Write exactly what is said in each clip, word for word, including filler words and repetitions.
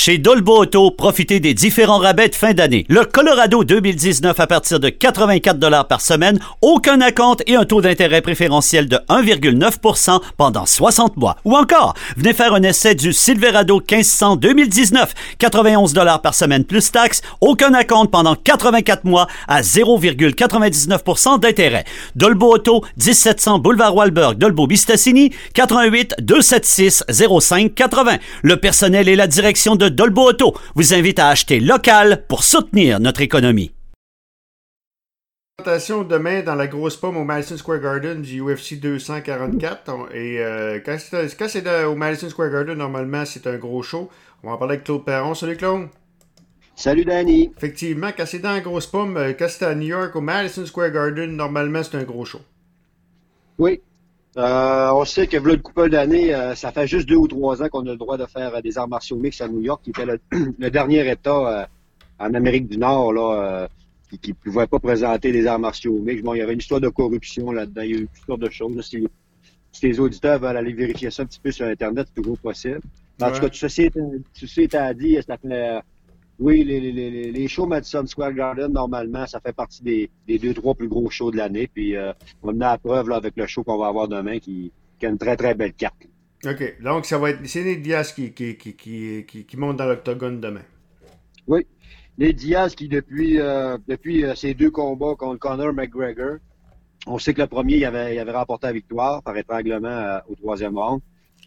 Chez Dolbo Auto, profitez des différents rabais de fin d'année. Le Colorado deux mille dix-neuf à partir de quatre-vingt-quatre dollars par semaine, aucun acompte et un taux d'intérêt préférentiel de un virgule neuf pour cent pendant soixante mois. Ou encore, venez faire un essai du Silverado quinze cents deux mille dix-neuf, quatre-vingt-onze dollars par semaine plus taxes, aucun acompte pendant quatre-vingt-quatre mois à zéro virgule quatre-vingt-dix-neuf pour cent d'intérêt. Dolbo Auto, dix-sept cents boulevard Walberg, Dolbeau-Mistassini, quatre un huit, deux sept six, zéro cinq quatre-vingts. Le personnel et la direction de Dolbo Auto vous invitent à acheter local pour soutenir notre économie. Présentation demain dans la grosse pomme au Madison Square Garden du U F C deux cent quarante-quatre. Et euh, quand c'est, quand c'est de, au Madison Square Garden, normalement, c'est un gros show. On va en parler avec Claude Perron. Salut Claude. Salut Danny. Effectivement, quand c'est dans la grosse pomme, quand c'est à New York, au Madison Square Garden, normalement, c'est un gros show. Oui. Euh, on sait que voilà une couple d'années, euh, ça fait juste deux ou trois ans qu'on a le droit de faire euh, des arts martiaux mixtes à New York, qui était le, le dernier État euh, en Amérique du Nord là, euh, qui ne pouvait pas présenter des arts martiaux mixtes. Bon, il y avait une histoire de corruption là-dedans, il y a eu toutes sortes de choses. Là, si, si les auditeurs veulent aller vérifier ça un petit peu sur Internet, c'est toujours possible. En ouais. tout cas, tout ceci étant dit, ça fait... Euh, oui, les, les, les, les shows Madison Square Garden, normalement, ça fait partie des, des deux, trois plus gros shows de l'année. Puis, euh, on en a la preuve là, avec le show qu'on va avoir demain qui, qui a une très, très belle carte. OK. Donc, ça va être c'est Nate Diaz qui, qui, qui, qui, qui, qui monte dans l'octogone demain. Oui. Nate Diaz qui, depuis, euh, depuis euh, ses deux combats contre Conor McGregor, on sait que le premier, il avait, il avait remporté la victoire par étranglement euh, au troisième round.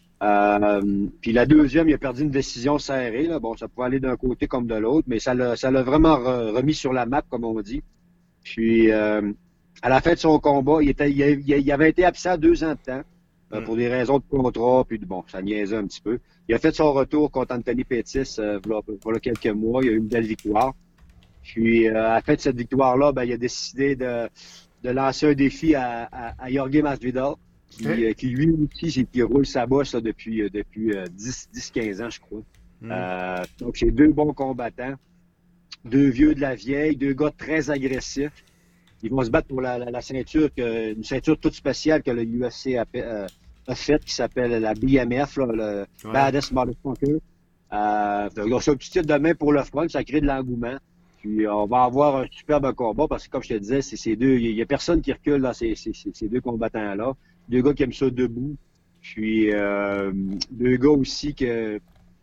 Euh, puis la deuxième, il a perdu une décision serrée. Là. Bon, ça pouvait aller d'un côté comme de l'autre, mais ça l'a, ça l'a vraiment re, remis sur la map, comme on dit. Puis, euh, à la fin de son combat, il, était, il, il avait été absent deux ans de temps euh, mm. pour des raisons de contrat, puis bon, ça niaisait un petit peu. Il a fait son retour contre Anthony Pettis euh, voilà quelques mois. Il a eu une belle victoire. Puis, euh, à la fin de cette victoire-là, ben, il a décidé de, de lancer un défi à, à, à Jorge Masvidal. Qui, okay. euh, qui lui aussi, qui roule sa bosse là, depuis, euh, depuis euh, dix à quinze ans, je crois. Mm. Euh, donc, c'est deux bons combattants, deux vieux de la vieille, deux gars très agressifs. Ils vont se battre pour la, la, la ceinture, que, une ceinture toute spéciale que le U F C a, euh, a faite, qui s'appelle la B M F, là, le ouais. Baddest Motherfucker. Euh, donc, c'est un petit titre demain pour le front, ça crée de l'engouement. Puis, on va avoir un superbe combat parce que, comme je te disais, c'est ces deux, il y a personne qui recule dans ces, ces, ces deux combattants-là. Deux gars qui aiment ça debout. Puis euh, deux gars aussi que,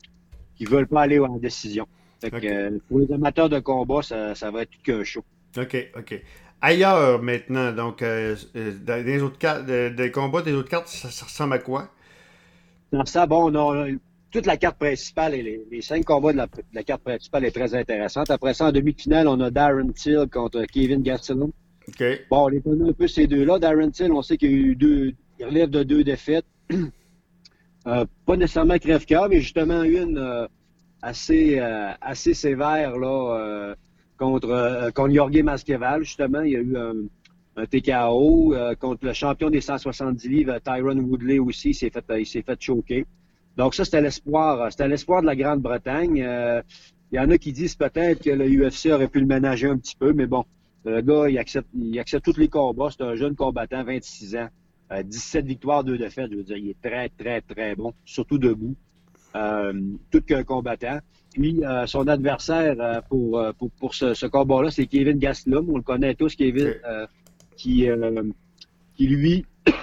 qui veulent pas aller en décision. Fait okay. que, euh, pour les amateurs de combat, ça, ça va être tout qu'un show. OK, OK. Ailleurs maintenant, donc euh, dans les autres cartes, des combats des autres cartes, ça, ça ressemble à quoi? Dans ça, bon, on a toute la carte principale et les, les cinq combats de la, de la carte principale est très intéressante. Après ça, en demi-finale, on a Darren Till contre Kevin Gastelum. Okay. Bon, on les connaît un peu ces deux-là. Darren Till, on sait qu'il y a eu deux, il relève de deux défaites. euh, pas nécessairement crève-cœur, mais justement une euh, assez, euh, assez sévère là, euh, contre, euh, contre Jorge Masvidal. Justement, il y a eu un, un T K O euh, contre le champion des cent soixante-dix livres, Tyron Woodley aussi, il s'est fait, il s'est fait choquer. Donc ça, c'était l'espoir, c'était l'espoir de la Grande-Bretagne. Euh, il y en a qui disent peut-être que le U F C aurait pu le ménager un petit peu, mais bon. Le gars, il accepte, il accepte tous les combats. C'est un jeune combattant, vingt-six ans. Euh, dix-sept victoires, deux défaites. Je veux dire, il est très, très, très bon. Surtout debout. Euh, tout qu'un combattant. Puis, euh, son adversaire euh, pour, pour, pour ce, ce combat-là, c'est Kevin Gastelum. On le connaît tous, Kevin, euh, qui, euh, qui lui,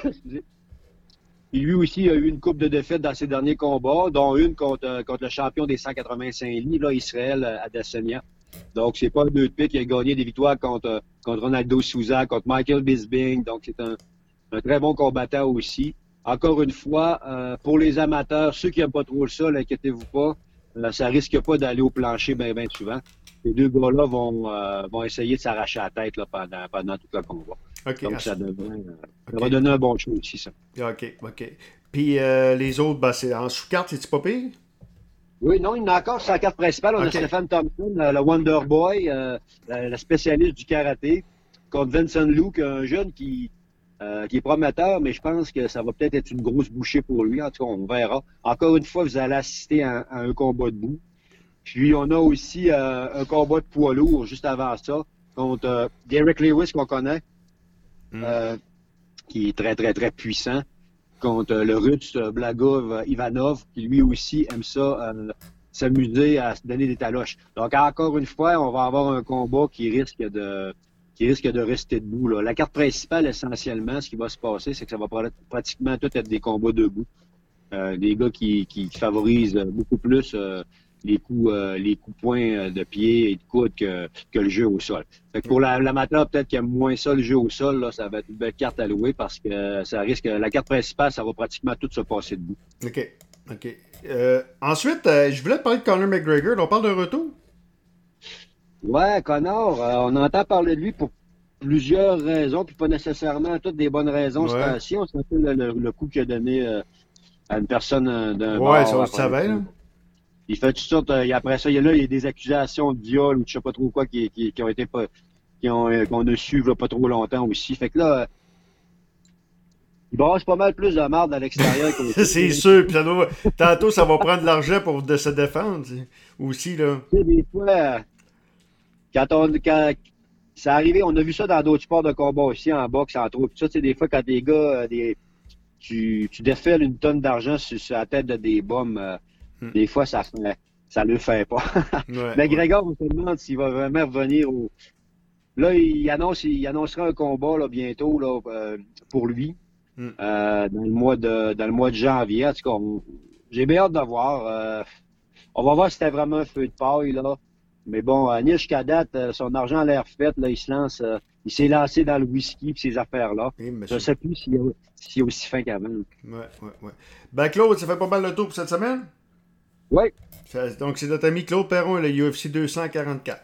qui lui aussi a eu une coupe de défaites dans ses derniers combats, dont une contre, contre le champion des cent quatre-vingt-cinq livres, là, Israël Adesanya. Donc, c'est pas un deux de pique. Il a gagné des victoires contre, contre Ronaldo Souza, contre Michael Bisping. Donc, c'est un, un très bon combattant aussi. Encore une fois, euh, pour les amateurs, ceux qui n'aiment pas trop ça, inquiétez-vous pas. Euh, ça risque pas d'aller au plancher bien, bien souvent. Ces deux gars-là vont, euh, vont essayer de s'arracher la tête là, pendant, pendant tout le combat. Okay, Donc, ça, devrait, euh, ça okay. va donner un bon show aussi, ça. OK, OK. Puis, euh, les autres, ben, c'est en sous-carte, c'est-tu pas pire? Oui, non, il y en a encore sur la carte principale. On okay. a Stephen Thompson, le Wonder Boy, euh, le spécialiste du karaté, contre Vincent Luke, un jeune qui, euh, qui est prometteur, mais je pense que ça va peut-être être une grosse bouchée pour lui. En tout cas, on verra. Encore une fois, vous allez assister à, à un combat debout. Puis, on a aussi euh, un combat de poids lourd juste avant ça, contre euh, Derek Lewis, qu'on connaît, mm. euh, qui est très, très, très puissant. Contre le Russe Blagov Ivanov, qui lui aussi aime ça, euh, s'amuser à se donner des taloches. Donc, encore une fois, on va avoir un combat qui risque de qui risque de rester debout. Là. La carte principale, essentiellement, ce qui va se passer, c'est que ça va pratiquement tout être des combats debout. Euh, des gars qui, qui, qui favorisent beaucoup plus euh, les coups euh, les coups points de pied et de coude que, que le jeu au sol. Fait que pour la, l'amateur, peut-être qu'il y a moins ça, le jeu au sol, là, ça va être une belle carte à louer parce que ça risque. La carte principale, ça va pratiquement tout se passer debout. OK. OK. Euh, ensuite, euh, je voulais te parler de Conor McGregor. On parle d'un retour? Ouais, Conor, euh, on entend parler de lui pour plusieurs raisons, puis pas nécessairement toutes des bonnes raisons. Ouais. C'est ainsi, on sait le, le, le coup qu'il a donné euh, à une personne euh, d'un Ouais, bar, ça, on le savait, là. Il fait toutes sortes, euh, après ça, il y a là, il y a des accusations de viol ou de je sais pas trop quoi qui, qui, qui ont été pas, qui ont, euh, qu'on a su il y a pas trop longtemps aussi. Fait que là, euh, il brasse pas mal plus de marde à l'extérieur. C'est sûr, puis ça doit, tantôt, ça va prendre de l'argent pour de se défendre, aussi, là. Tu sais, des fois, euh, quand on, quand, c'est arrivé, on a vu ça dans d'autres sports de combat aussi, en boxe, entre autres. Ça, tu sais, des fois, quand des gars, euh, des, tu, tu défailes une tonne d'argent sur, sur la tête de des bombes, euh, hmm. des fois, ça ça le fait pas. Ouais, mais Gregor, ouais. On se demande s'il va vraiment revenir au... Là, il annonce, il annoncera un combat, là, bientôt, là, euh, pour lui, hmm. euh, dans le mois de, dans le mois de janvier. En tout cas, on, j'ai bien hâte de voir. Euh, on va voir si c'était vraiment un feu de paille, là. Mais bon, euh, Niche qu'à date, euh, son argent a l'air fait, là, il se lance, euh, il s'est lancé dans le whisky et ces affaires-là. Eh, je ne sais plus s'il est, s'il est aussi fin qu'avant. Ouais, ouais, ouais. Ben, Claude, ça fait pas mal le tour pour cette semaine? Oui. Donc, c'est notre ami Claude Perron, le U F C deux cent quarante-quatre.